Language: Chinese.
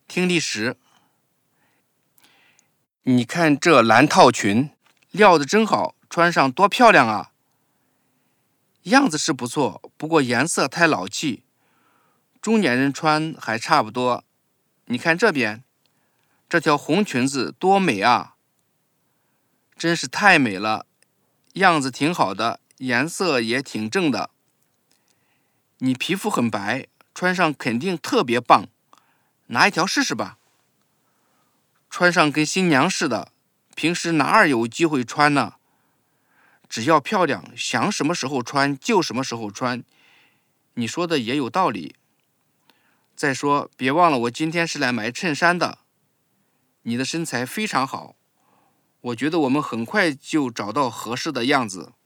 听第10。你看这蓝套裙，料子真好，穿上多漂亮啊！样子是不错，不过颜色太老气，中年人穿还差不多。你看这边，这条红裙子多美啊！真是太美了，样子挺好的，颜色也挺正的。你皮肤很白，穿上肯定特别棒，拿一条试试吧。穿上跟新娘似的，平时哪儿有机会穿呢？只要漂亮，想什么时候穿就什么时候穿。你说的也有道理。再说，别忘了我今天是来买衬衫的。你的身材非常好，我觉得我们很快就找到合适的样子。